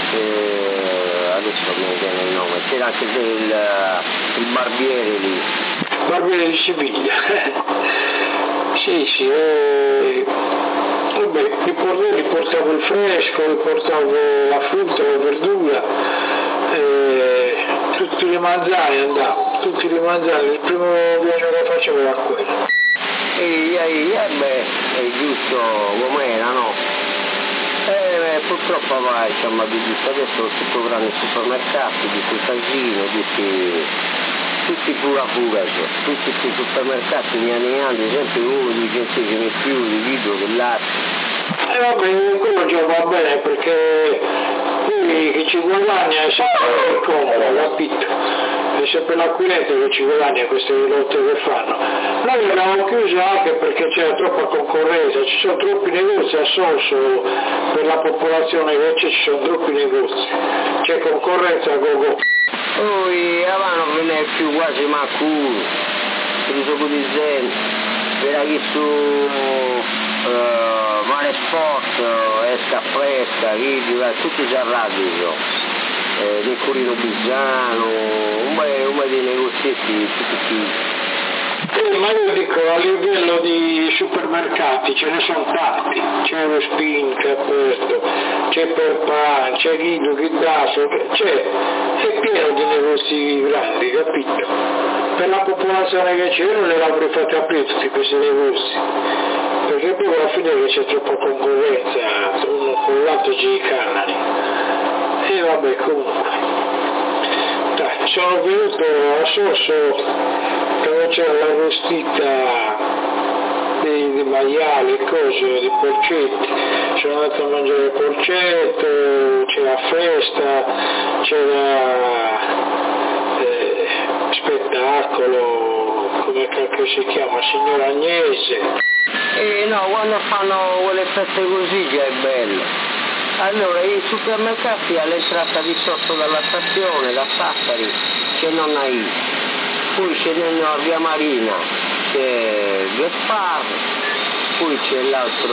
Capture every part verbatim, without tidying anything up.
eh, adesso mi viene il nome, c'era anche il, il barbiere lì. Barbiere di Siviglia. Sì, sì, eh, vabbè, riportavo, riportavo il fresco, riportavo la frutta, la verdura, eh, tutti le mangiare andavo, tutti le mangiare, il primo viaggio che facevo era quello. E, e, e beh, è giusto com'era, no? Eh, purtroppo vai, siamo abituati, adesso sono tutto grandi supermercati, di quei casino, tutti, tutti pura pura, tutti questi supermercati ne hanno, ad esempio uno di centesimi più di vidro che latte. E eh vabbè, quello già va bene perché lui che ci guadagna è sempre comodo, capito? È sempre l'acquirente che ci guadagna queste lotte che fanno. Noi l'abbiamo chiuso anche perché c'era troppa concorrenza, ci sono troppi negozi a Sorso per la popolazione che c'è, ci sono troppi negozi, c'è concorrenza a go-go. Poi avevano non è più quasi macuro, preso con di zen, per chi su uh, Mare Sport, esca fresca, video, tutti già radio. Eh, del Corino Bisano, un paio, un paio di negozietti tutti chiusi. Eh, ma io dico a livello di supermercati ce ne sono tanti, c'è lo Spin che è aperto, c'è Perpan, c'è Guido, Ghiddaso, c'è, è pieno di negozi grandi, capito? Per la popolazione che c'è non le avrei fatte aprire tutti questi negozi, perché poi alla fine che c'è troppa concorrenza, uno con l'altro c'è i canali. E vabbè, comunque, dai, sono venuto a Sorso dove c'era l'arrostita dei, dei maiali, cose, dei porcetti, sono andato a mangiare porcetto, c'era festa, c'era eh, spettacolo, come cacchio si chiama, signor Agnese. Eh no, quando fanno quelle feste così già è bello. Allora, i supermercati all'entrata di sotto dalla stazione, da Sassari, c'è Nonna I, poi c'è a Via Marina, c'è Gaspar, poi c'è l'altro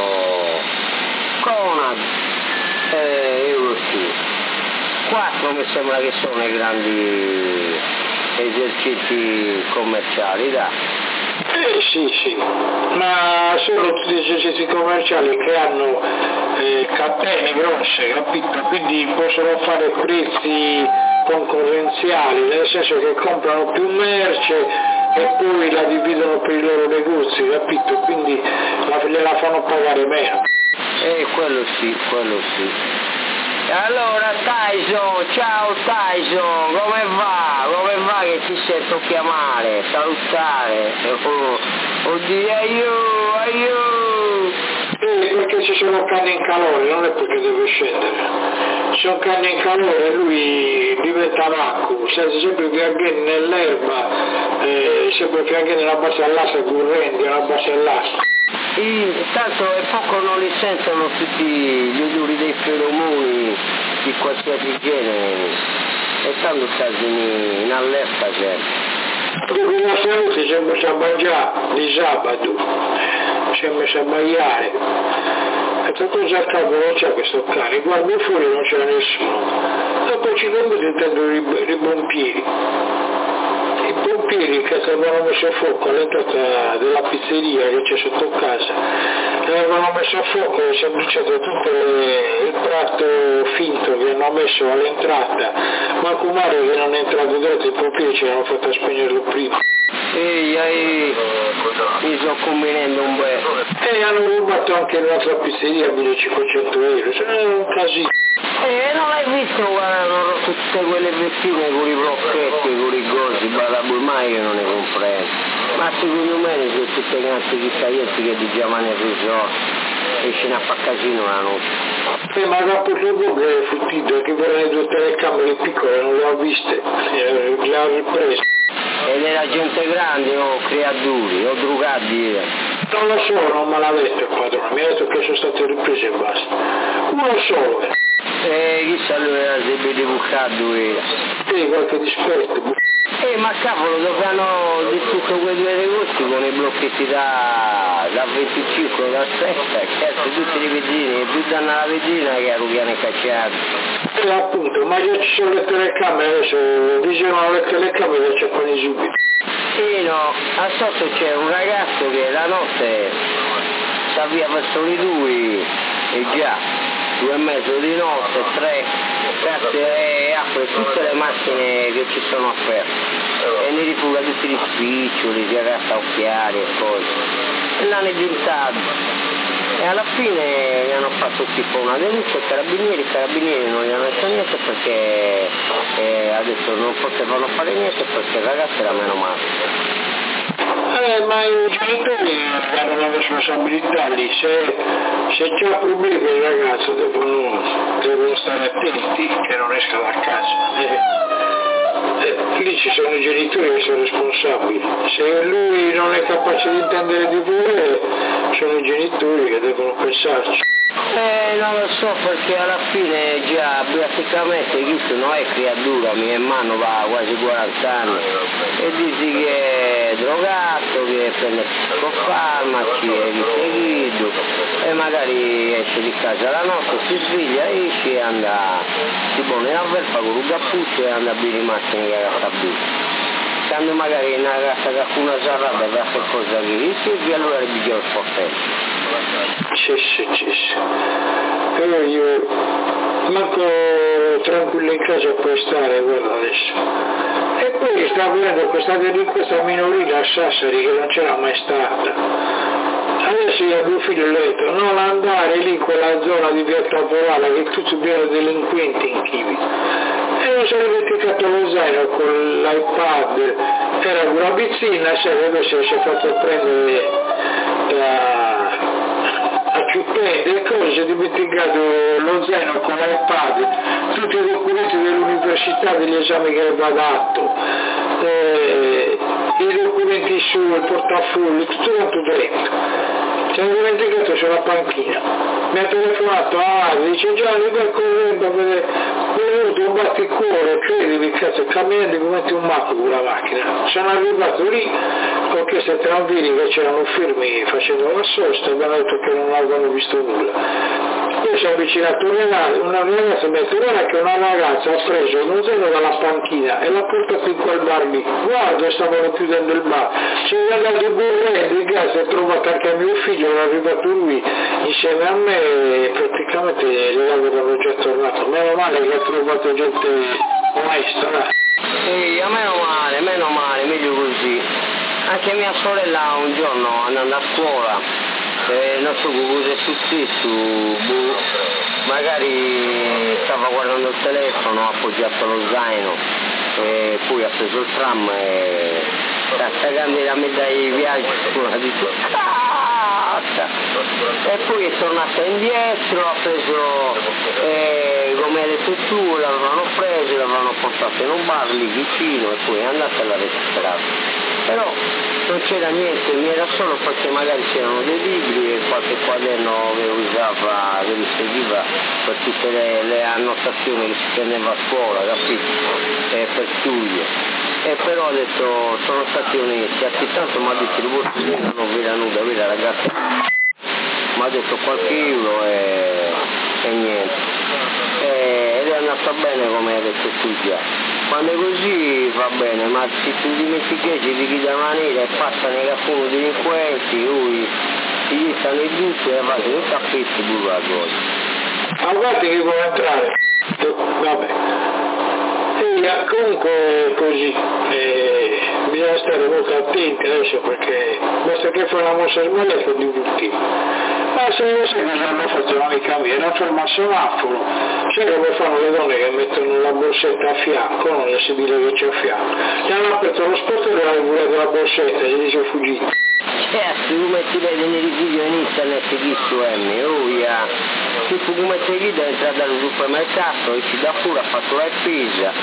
Conad, eh, Eurosur. Quattro mi sembra che sono i grandi esercizi commerciali, dai. Eh sì, sì, ma sono tutti esercizi commerciali che hanno eh, catene grosse, capito? Quindi possono fare prezzi concorrenziali, nel senso che comprano più merce e poi la dividono per i loro negozi, capito? Quindi la, gliela fanno pagare meno. Eh, quello sì, quello sì. Allora Tyson, ciao Tyson, come va? Come va che ti sento chiamare, salutare? Oh, oddio, aiuto, aiuto! Eh, perché ci sono canne in calore, non è perché deve scendere. Ci sono canne in calore e lui diventa macco, se sempre piangendo nell'erba, eh, sempre piangendo nella base all'asta, correndo nella base all'asta. Intanto è poco non li sentono tutti gli odori dei feromoni di qualsiasi genere e tanto stai in, in allerta sempre. Dopo una salute ci siamo a mangiare di sabato, ci siamo a baiare. E che cosa a capo non c'è questo cane, guardo fuori non c'era nessuno. Dopo ci vengo sentendo i pompieri. I pompieri che avevano messo a fuoco all'entrata della pizzeria che c'è sotto casa, avevano messo a fuoco e si è bruciato tutto le, il prato finto che hanno messo all'entrata, ma Kumare che non è entrato dentro, i pompieri ci hanno fatto spegnerlo prima. Ehi, ehi, mi sto convenendo un bel. E hanno rubato anche la nostra pizzeria a millecinquecento euro, cioè è un casino. Eh, non hai visto guarda, tutte quelle vettine con i blocchetti, con i gozi, badabui, mai io non ne comprendo. Ma secondo me sono tutte ganze di taglietti che di Giamane Resort e ce n'ha fa casino la notte. Eh, ma dopo dopo che è futtito, che vorrei due telecamere piccole, non le ho viste, eh, le ho riprese. Ed era gente grande o creatori o drogati? Non lo so, non me l'ha detto il padrone, mi ha detto che sono state riprese e basta. Uno solo. Eh, chissà lui era sempre di bucato era. Sì, qualche dispetto. Eh, ma cavolo, dove hanno distrutto quei due negozi con i blocchetti da, da venticinque, da sette, cazzo, tutti i vetrine, più danno alla vetrina che a Rubiane Cacciato. E appunto, ma già ci sono le telecamere, adesso visionano le telecamere e cercano subito. Sì, no, a sotto c'è un ragazzo che la notte sta via verso le due e già, due e mezzo di notte, tre, cazzo e apre tutte le macchine che ci sono aperte e ne rifuga tutti gli spiccioli, si aggatta occhiali e cose. E l'hanno editato. E alla fine gli hanno fatto tipo una denuncia ai carabinieri, i carabinieri non gli hanno detto niente perché eh, adesso non potevano fare niente perché il ragazzo era meno male. Eh, ma i genitori hanno una responsabilità lì, se, se c'è un problema il ragazzo devono, devono stare attenti che non esca da casa. Eh, eh, lì ci sono i genitori che sono responsabili, se lui non è capace di intendere di volere, sono i genitori che devono pensarci. Eh, non lo so perché alla fine già praticamente questo non è creatura, mia mamma va quasi quaranta anni e dici che è drogato, che prende psicofarmaci, è riferito e magari esce di casa la notte, si sveglia, esce e anda, si pone nella verfa con un cappuccio e anda a bere i macchine che ha bere. Quando magari una ragazza che ha una serrata e fa qualcosa che dice e allora gli dice il sportello. Sì, sì, sì, sì. Però io manco tranquillo in casa puoi stare, guarda adesso. E poi sta avvenendo questa delinquenza minorile a Sassari che non c'era mai stata. Adesso io ho mio figlio letto, non andare lì in quella zona di via Travolana che è tutto pieno di delinquenti in Chivi. E non si è dimenticato lo zaino con l'iPad, era una pizzina, sai, adesso si è fatto prendere da ciuppette e cose, si è dimenticato lo zaino con l'iPad, tutti i documenti dell'università, degli esami che aveva dato, eh, i documenti su, il portafoglio, tutto quanto dentro. Si è dimenticato sulla panchina. Mi ha telefonato, ah, dice Gianni, vai correndo a vedere, ho avuto un batticuore, credimi, cazzo, camminando come un matto con la macchina. Sono arrivato lì, ho chiesto ai tranvilli che c'erano fermi facendo la sosta e mi hanno detto che non avevano visto nulla. Poi si è avvicinato una ragazza e mi ha detto guarda che una ragazza ha preso uno zaino dalla panchina e l'ha portato in quel bar lì. Guarda, stavano chiudendo il bar. Si è andato correndo in casa e ha trovato anche mio figlio, era arrivato lui insieme a me e praticamente le avevano già tornato. Meno male che ha trovato gente maestra. Sì, a meno male, meno male, meglio così. Anche mia sorella un giorno andando a scuola, eh, non so cosa è successo, boh, magari stava guardando il telefono, ha appoggiato lo zaino e poi ha preso il tram e sta staccando la metà dei viaggi, ha detto cazzo! E poi è tornata indietro, ha preso, eh, come hai detto tu, l'avevano preso, l'avevano portato in un bar lì vicino e poi è andata alla registrata. Però non c'era niente, mi era solo perché magari c'erano dei libri e qualche quaderno che usava, che li seguiva per tutte le, le annotazioni che si teneva a scuola, capito? E per studio. E però ho detto, sono stati onesti, a tanto mi ha detto, il vostro libro non vi era nulla, vedi ragazzi? Mi ha detto qualche euro e, e niente. E, ed è andato bene come hai detto tu già. Quando è così va bene, ma se tu dimentichi di chi da maniera e passano i capponi delinquenti, lui gli stanno i butti e fanno tutto a pezzi pure la cosa. Ma guarda che può entrare, vabbè. E comunque così, eh, bisogna stare molto attenti adesso perché basta che fa una mossa sbagliata è divertito. Ma se non sai cosa hanno fatto non i cambiare, non ferma il semaforo, sai come fanno le donne che mettono la borsetta a fianco, non le si dice che c'è a fianco, gli hanno aperto lo sportello e l'hanno volato la borsetta e gli dice fuggito. Certo, tu metti vedi nei video in internet chi su M, oh yeah. Tipo come te lì da entrare al supermercato e si dà pure, ha fatto la spesa,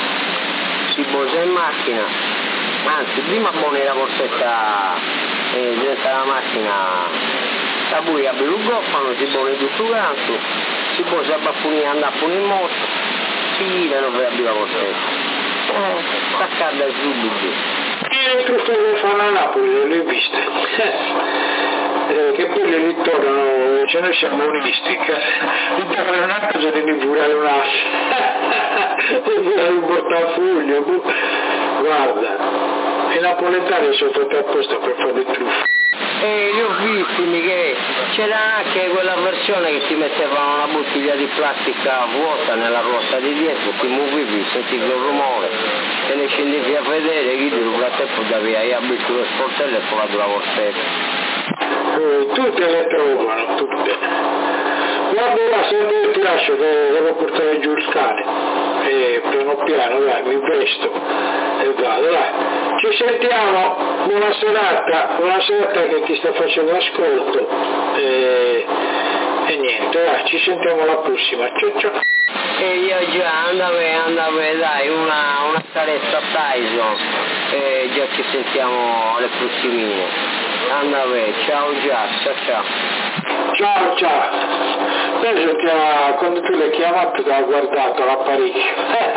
si posa in macchina, anzi prima pone la borsetta eh, dentro la macchina, la buia per il goffano, si pone tutto quanto, si posa a baffoni, anda pure in moto, si girano per aprire la borsetta, eh, staccata subito. E le truffe che fanno a Napoli, le ho viste. eh, che poi le ritornano, ce noi siamo unisti, ritornano una cosa di figurare un'assa, figurare un portafoglio, guarda, i napoletani sono fatti apposta per fare le truffe. E li ho visti, che c'era anche quella versione che ti metteva una bottiglia di plastica vuota nella ruota di dietro, ti muovevi, sentivi il rumore, te ne scendevi a vedere, chi ti ruba tempo da via, e abiti lo sportello e poi la borsetta. Eh, tutte le trovano, tutte. Guarda là, se io ti lascio, devo portare giù il cane, e piano piano, dai, mi vesto e vado, dai. Ci sentiamo, buona serata, buona serata che ti sta facendo ascolto, e, e niente, dai, ci sentiamo alla prossima, ciao ciao. E io già andavo, andavo, dai, una, una carezza a Tyson, e già ci sentiamo alle prossimine. Andavo, ciao già, ciao ciao. Ciao ciao, adesso ti ha, quando tu l'hai chiamato ti ha guardato l'apparecchio.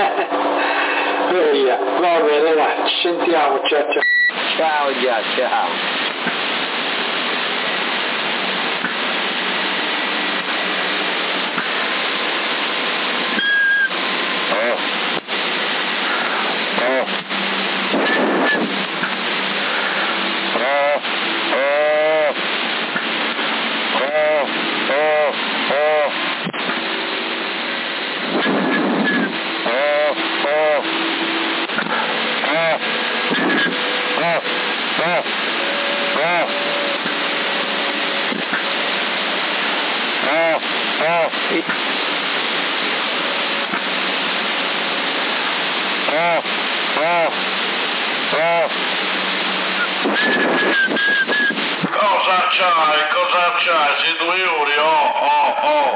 Via, va bene, dai, ci sentiamo, ciao ciao. Ciao già, ciao. Cosa c'hai? Cosa c'hai? Sei due ore? Oh, oh, oh.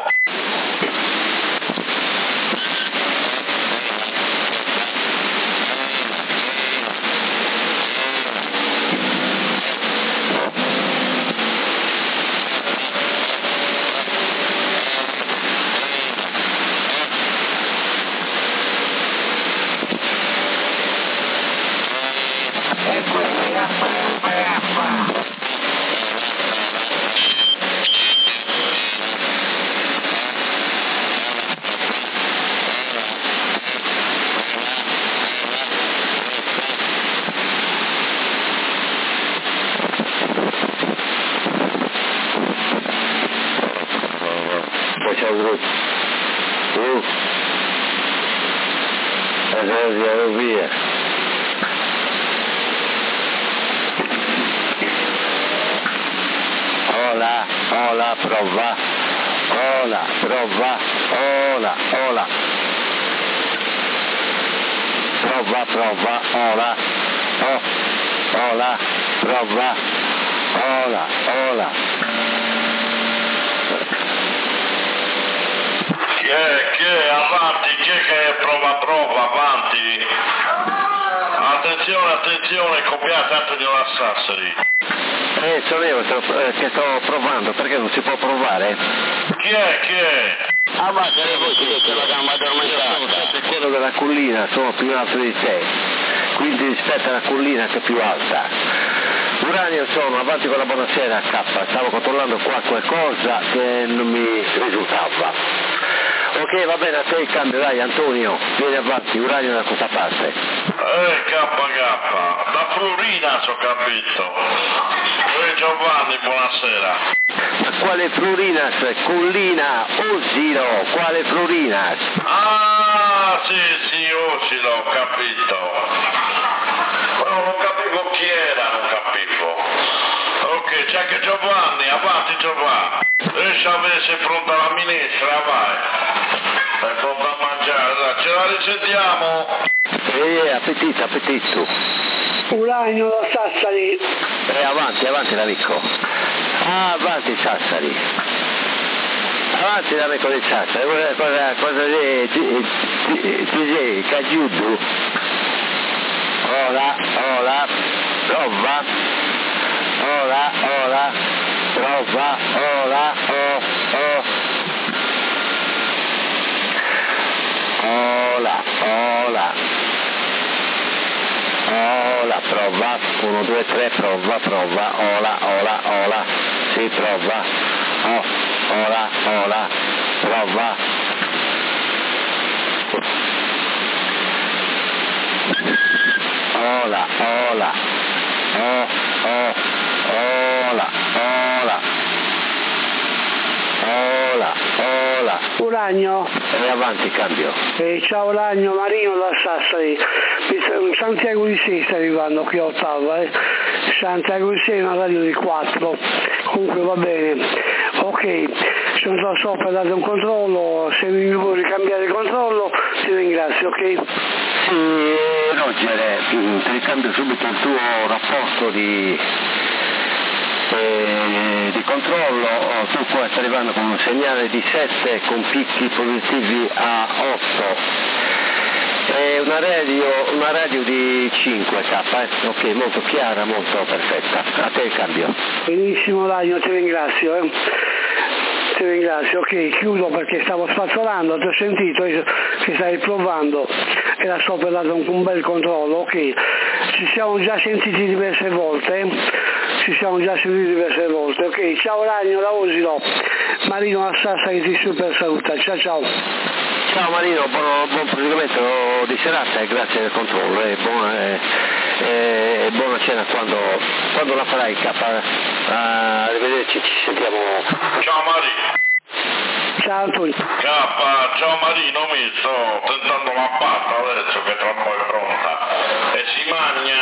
Via. Hola, hola, prova. Hola, prova. Hola, hola. Prova, prova, hola. Oh, hola, prova. Hola, hola. Chi è? Chi è? Avanti, chi è che prova prova? Avanti. Attenzione, attenzione, copiate Antonio Sassari. Eh, sono io sto, eh, che sto provando, perché non si può provare? Chi è? Chi è? Ah, ma che voi siete la gamba addormentata? Sono sempre quello della collina, sono più alto di te, quindi rispetto alla collina che è più alta. Uranio sono, avanti con la buonasera K, stavo controllando qua qualcosa che non mi risultava. Ok, va bene, a te il cambio, dai Antonio, vieni avanti, Uranio da questa parte. Eh, K K, da Florina so capito. Eh, Giovanni, buonasera. Ma quale Florinas? Collina, Osilo, quale Florinas? Ah, sì, sì, Osilo, ho capito. No, non capivo chi era, non capivo. Ok, c'è anche Giovanni, avanti Giovanni. Riesci a avere pronta la minestra, vai. È pronta a mangiare, dai, ce la risentiamo? Eh, appetito, appetito. Uranio da Sassari. Eh, avanti, avanti l'amico. Ah, avanti Sassari. Avanti l'amico di Sassari. Cosa, cosa, cosa di, di, di, di, di Cagiudu? Ora, ora, prova. Ora, ora, prova, ora, oh, oh. Ola, ola. Ola, prova. uno, due, tre, prova, prova. Ola, ola, ola. sì, prova. Oh, ora, ora, prova. Ola, ola. Oh, oh, ola, ola. Ola, ola. Uragno. E avanti, cambio. Eh, ciao Uragno, Marino da Sassari. Santiago di Sei sta arrivando qui a Ottawa, eh. Santiago di Sei è una radio di quattro. Comunque va bene. Ok, sono già sopra, date un controllo, se mi vuoi cambiare il controllo ti ringrazio, ok? Sì, Roger, ti ricambio subito il tuo rapporto di, eh, di controllo. Tu qua stai arrivando con un segnale di sette con picchi positivi a otto. È una radio, una radio di cinque K, eh? Ok, molto chiara, molto perfetta. A te il cambio. Benissimo Ragno, ti ringrazio. Eh. Ti ringrazio, ok, chiudo perché stavo spazzolando, ti ho sentito che stai provando, era sopra dato un, un bel controllo, ok. Ci siamo già sentiti diverse volte, eh? Ci siamo già sentiti diverse volte, ok. Ciao Ragno, da Osilo. Marino a Sassari ti super saluta, ciao ciao. Ciao Marino, buon, buon proseguimento di serata e grazie del controllo e buona, eh, eh, buona cena quando, quando la farai K. Uh, arrivederci, ci sentiamo. Ciao Marino. Ciao Antonio. K, ciao Marino, mi sto tentando la pasta adesso che tra un po' è pronta e si magna.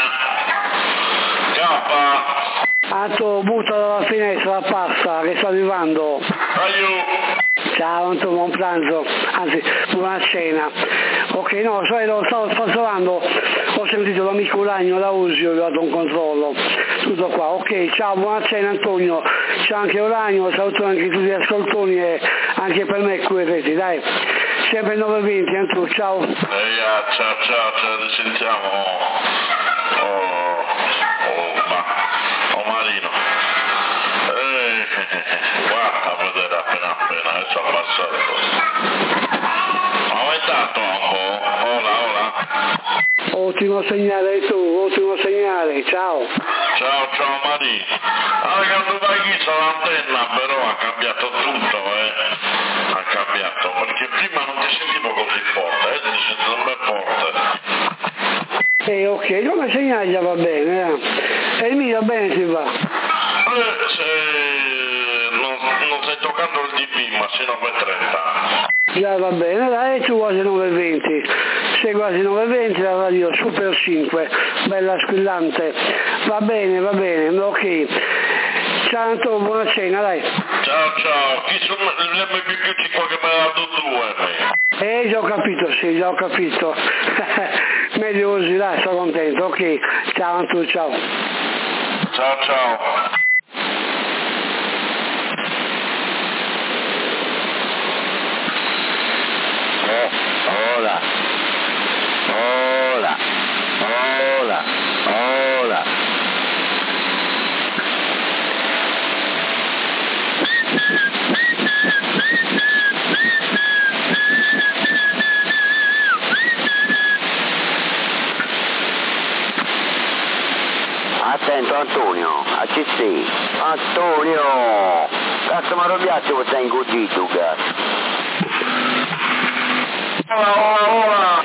K. Anto, butta dalla finestra la pasta che sta arrivando. Aiuto. Ciao Anto, buon pranzo, anzi buona cena. Ok, no, sai, lo stavo spazzolando, ho sentito l'amico Uragno da Usio, gli ho dato un controllo, tutto qua. Ok, ciao, buona cena Antonio, ciao anche Uragno, saluto anche tutti gli ascoltoni e anche per me qui, vedi, dai. Sempre nove e venti, Anto, ciao. Ehi, ciao, ciao, ci risentiamo. Oh, oh, ma, oh Marino. Eh, guarda a vedere appena appena, adesso ha passato. Aumentato un po', ola, ola. Ottimo segnale tu, ottimo segnale, ciao. Ciao, ciao Marino. Ah, quando vai qui c'è l'antenna, però ha cambiato tutto, eh. Ha cambiato, perché prima non ti sentivo così forte, eh, ti sentivo un bel forte. Eh, ok, come segnale già va bene, eh. E il mio bene si va. Eh, se... non, non stai toccando il D B, ma sino a nove e trenta. Già va bene, dai, tu quasi nove e venti. Sei quasi nove e venti, la radio Super cinque, bella squillante. Va bene, va bene, ok. Ciao Anto, buona cena, dai. Ciao, ciao. Chi sono l'M P più cinque che mi ha dato tu, Eh, già ho capito, sì, già ho capito. Meglio così, dai, sono contento, ok. Ciao Anto, ciao. Ciao, ciao. Ola, ola, ola, ola. Attento Antonio, a ci sei. Antonio! Cazzo mi arrabbiato che sei ingodito, cazzo. Ola, ola, ola.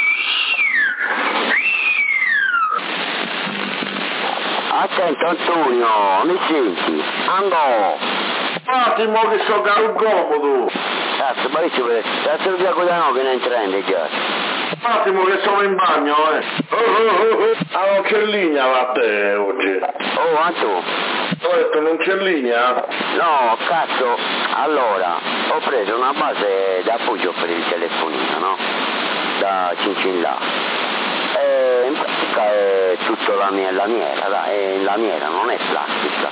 Attento Antonio, mi senti? Andò! Un attimo che sto caro comodo. Cazzo, ma dice, cazzo via con la no che non prende, cazzo. Un attimo che sono in bagno, eh. Oh, oh, oh, oh. Ah, non c'è linea da te oggi. Oh, Anto. Ho detto non c'è linea? No, cazzo, allora, ho preso una base d'appoggio per il telefonino, no? Da Cincin là. E in pratica è tutta la mia lamiera, da, è lamiera, non è plastica.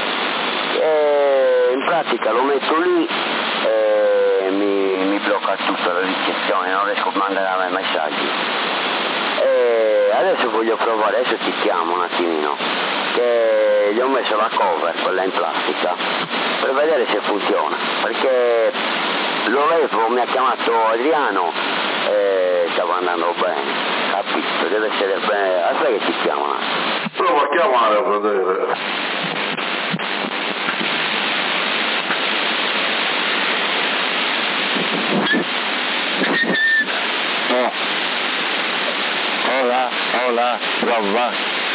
E in pratica lo metto lì e mi, mi blocca tutta la ricezione, non riesco a mandare a me messaggi. E adesso voglio provare, adesso ti chiamo un attimino, che gli ho messo la cover, quella in plastica, per vedere se funziona, perché lo levo, mi ha chiamato Adriano e stava andando bene, capito, deve essere bene, aspetta che ti chiamano. Prova a chiamare a vedere. Oh. Hola, hola, prova.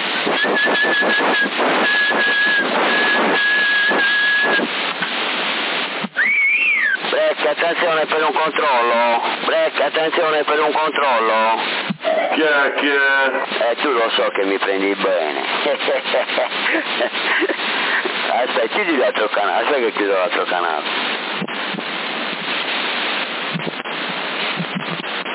Break, attenzione per un controllo. Break, attenzione per un controllo. Chi è, chi è? Eh, tu lo so che mi prendi bene. Aspetta, chiudi l'altro canale, aspetta che chiudo l'altro canale.